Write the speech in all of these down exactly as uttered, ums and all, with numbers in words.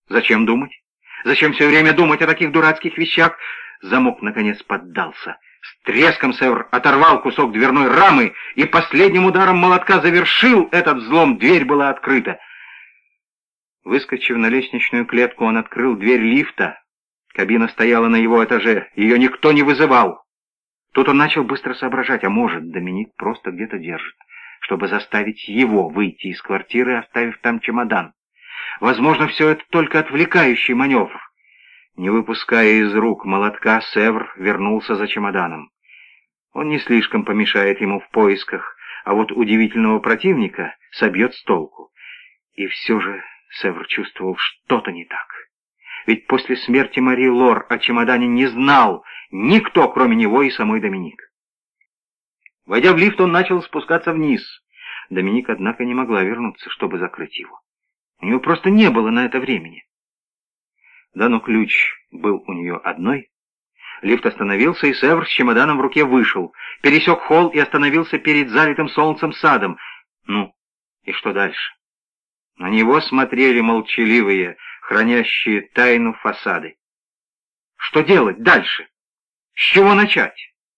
Зачем думать? Зачем все время думать о таких дурацких вещах? Замок, наконец, поддался. С треском Севр оторвал кусок дверной рамы и последним ударом молотка завершил этот взлом. Дверь была открыта. Выскочив на лестничную клетку, он открыл дверь лифта. Кабина стояла на его этаже. Ее никто не вызывал. Тут он начал быстро соображать, а может, Доминик просто где-то держит, чтобы заставить его выйти из квартиры, оставив там чемодан. Возможно, все это только отвлекающий маневр. Не выпуская из рук молотка, Севр вернулся за чемоданом. Он не слишком помешает ему в поисках, а вот удивительного противника собьет с толку. И все же Севр чувствовал, что-то не так. Ведь после смерти Мари Лор о чемодане не знал никто, кроме него и самой Доминик. Войдя в лифт, он начал спускаться вниз. Доминик, однако, не могла вернуться, чтобы закрыть его. У нее просто не было на это времени. Да, но ключ был у нее одной. Лифт остановился, и Севр с чемоданом в руке вышел, пересек холл и остановился перед залитым солнцем садом. Ну, и что дальше? На него смотрели молчаливые, хранящие тайну фасады. Что делать дальше? С чего начать?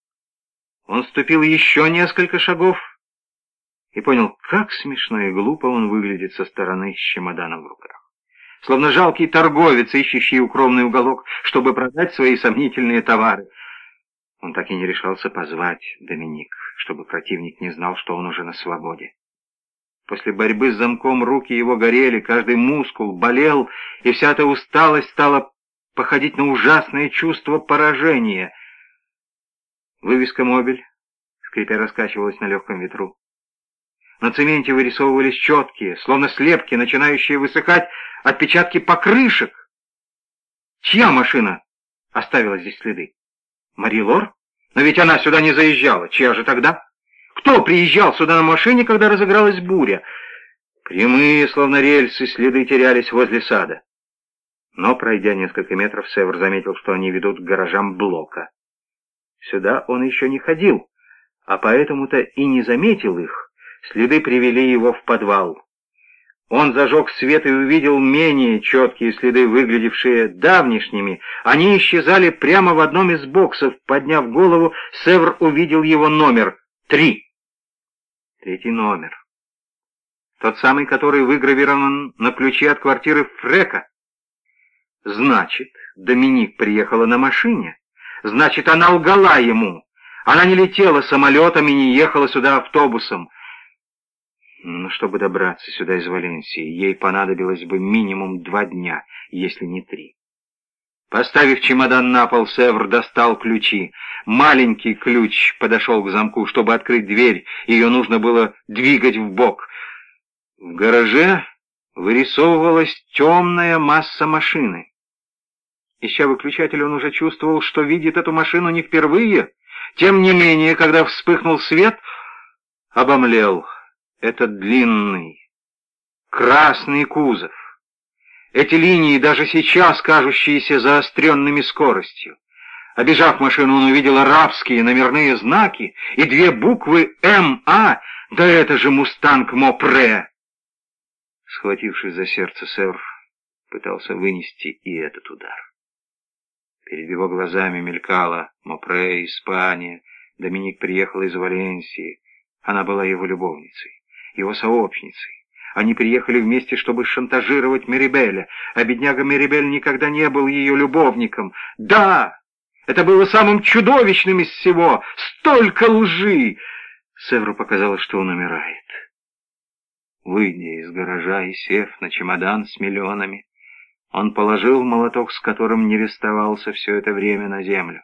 Он ступил еще несколько шагов и понял, как смешно и глупо он выглядит со стороны с чемоданом в руках. Словно жалкий торговец, ищущий укромный уголок, чтобы продать свои сомнительные товары. Он так и не решался позвать Доминик, чтобы противник не знал, что он уже на свободе. После борьбы с замком руки его горели, каждый мускул болел, и вся эта усталость стала походить на ужасное чувство поражения. Вывеска «Мобиль», скрипя, раскачивалась на легком ветру. На цементе вырисовывались четкие, словно слепки, начинающие высыхать, отпечатки покрышек. Чья машина оставила здесь следы? Мари Лор? Но ведь она сюда не заезжала. Чья же тогда? Кто приезжал сюда на машине, когда разыгралась буря? Прямые, словно рельсы, следы терялись возле сада. Но, пройдя несколько метров, Севр заметил, что они ведут к гаражам блока. Сюда он еще не ходил, а поэтому-то и не заметил их. Следы привели его в подвал. Он зажег свет и увидел менее четкие следы, выглядевшие давнишними. Они исчезали прямо в одном из боксов. Подняв голову, Севр увидел его номер — три. Третий номер. Тот самый, который выгравирован на ключе от квартиры Фрека. Значит, Доминик приехала на машине. Значит, она лгала ему. Она не летела самолетом и не ехала сюда автобусом. Но чтобы добраться сюда из Валенсии, ей понадобилось бы минимум два дня, если не три. Поставив чемодан на пол, Севр достал ключи. Маленький ключ подошел к замку. Чтобы открыть дверь, ее нужно было двигать вбок. В гараже вырисовывалась темная масса машины. Ища выключатель, он уже чувствовал, что видит эту машину не впервые. Тем не менее, когда вспыхнул свет, обомлел. Это длинный, красный кузов. Эти линии, даже сейчас кажущиеся заостренными скоростью. Обежав машину, он увидел арабские номерные знаки и две буквы «М А». Да это же «Мустанг Мопре». Схватившись за сердце, Севр пытался вынести и этот удар. Перед его глазами мелькала Мопре, Испания. Доминик приехала из Валенсии. Она была его любовницей, его сообщницей. Они приехали вместе, чтобы шантажировать Мерибеля, а бедняга Мерибель никогда не был ее любовником. Да, это было самым чудовищным из всего. Столько лжи! Севру показалось, что он умирает. Выйдя из гаража и сев на чемодан с миллионами, он положил молоток, с которым не расставался все это время, на землю.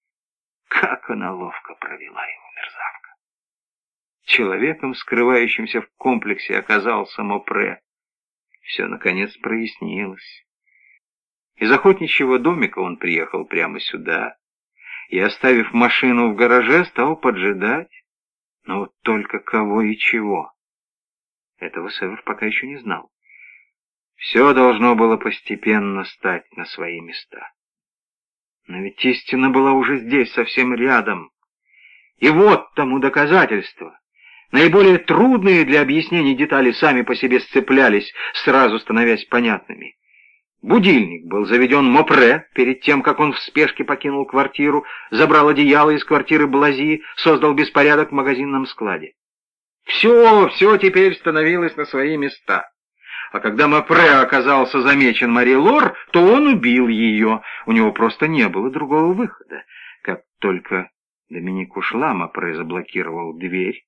Как она ловко провела его, мерзавка! Человеком, скрывающимся в комплексе, оказался Мопре. Все, наконец, прояснилось. Из охотничьего домика он приехал прямо сюда и, оставив машину в гараже, стал поджидать. Но вот только кого и чего. Этого Севр пока еще не знал. Все должно было постепенно стать на свои места. Но ведь истина была уже здесь, совсем рядом. И вот тому доказательство. Наиболее трудные для объяснения детали сами по себе сцеплялись, сразу становясь понятными. Будильник был заведен Мопре перед тем, как он в спешке покинул квартиру, забрал одеяло из квартиры Блази, создал беспорядок в магазинном складе. Все, все теперь становилось на свои места. А когда Мопре оказался замечен Мари Лор, то он убил ее. У него просто не было другого выхода. Как только Доминик ушла, Мопре заблокировал дверь.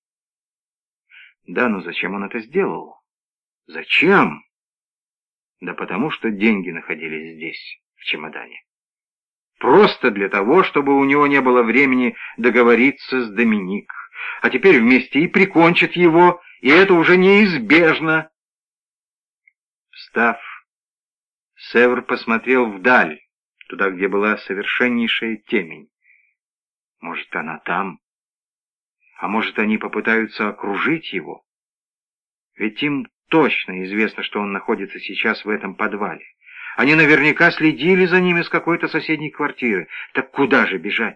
Да, но зачем он это сделал? Зачем? Да потому что деньги находились здесь, в чемодане. Просто для того, чтобы у него не было времени договориться с Доминик. А теперь вместе и прикончат его, и это уже неизбежно. Встав, Севр посмотрел вдаль, туда, где была совершеннейшая темень. Может, она там? А может, они попытаются окружить его? Ведь им точно известно, что он находится сейчас в этом подвале. Они наверняка следили за ними с какой-то соседней квартиры. Так куда же бежать?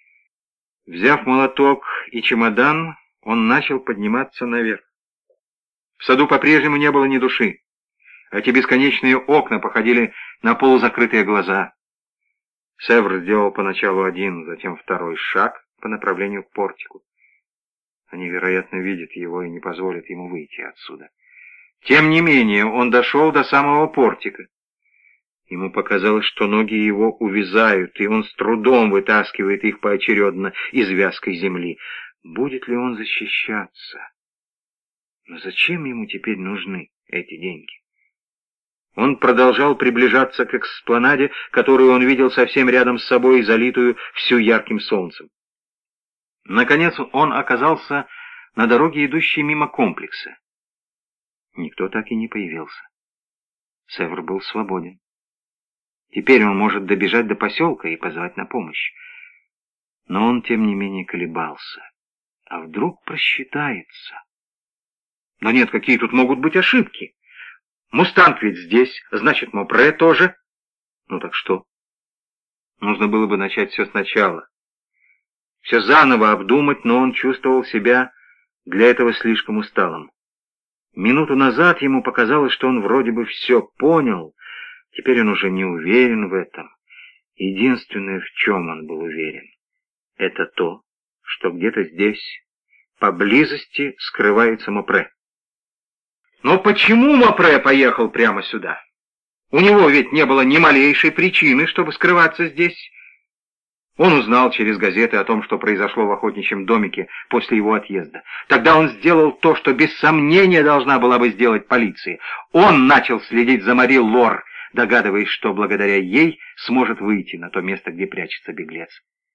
Взяв молоток и чемодан, он начал подниматься наверх. В саду по-прежнему не было ни души. Эти бесконечные окна походили на полузакрытые глаза. Севр сделал поначалу один, затем второй шаг по направлению к портику. Они, вероятно, видят его и не позволят ему выйти отсюда. Тем не менее, он дошел до самого портика. Ему показалось, что ноги его увязают, и он с трудом вытаскивает их поочередно из вязкой земли. Будет ли он защищаться? Но зачем ему теперь нужны эти деньги? Он продолжал приближаться к экспланаде, которую он видел совсем рядом с собой, залитую всю ярким солнцем. Наконец он оказался на дороге, идущей мимо комплекса. Никто так и не появился. Севр был свободен. Теперь он может добежать до поселка и позвать на помощь. Но он, тем не менее, колебался. А вдруг просчитается? Но нет, какие тут могут быть ошибки? Мустанг ведь здесь, значит, Мопре тоже. Ну так что? Нужно было бы начать все сначала. Все заново обдумать, но он чувствовал себя для этого слишком усталым. Минуту назад ему показалось, что он вроде бы все понял. Теперь он уже не уверен в этом. Единственное, в чем он был уверен, это то, что где-то здесь, поблизости, скрывается Мопре. Но почему Мопре поехал прямо сюда? У него ведь не было ни малейшей причины, чтобы скрываться здесь. Он узнал через газеты о том, что произошло в охотничьем домике после его отъезда. Тогда он сделал то, что без сомнения должна была бы сделать полиция. Он начал следить за Мари Лор, догадываясь, что благодаря ей сможет выйти на то место, где прячется беглец.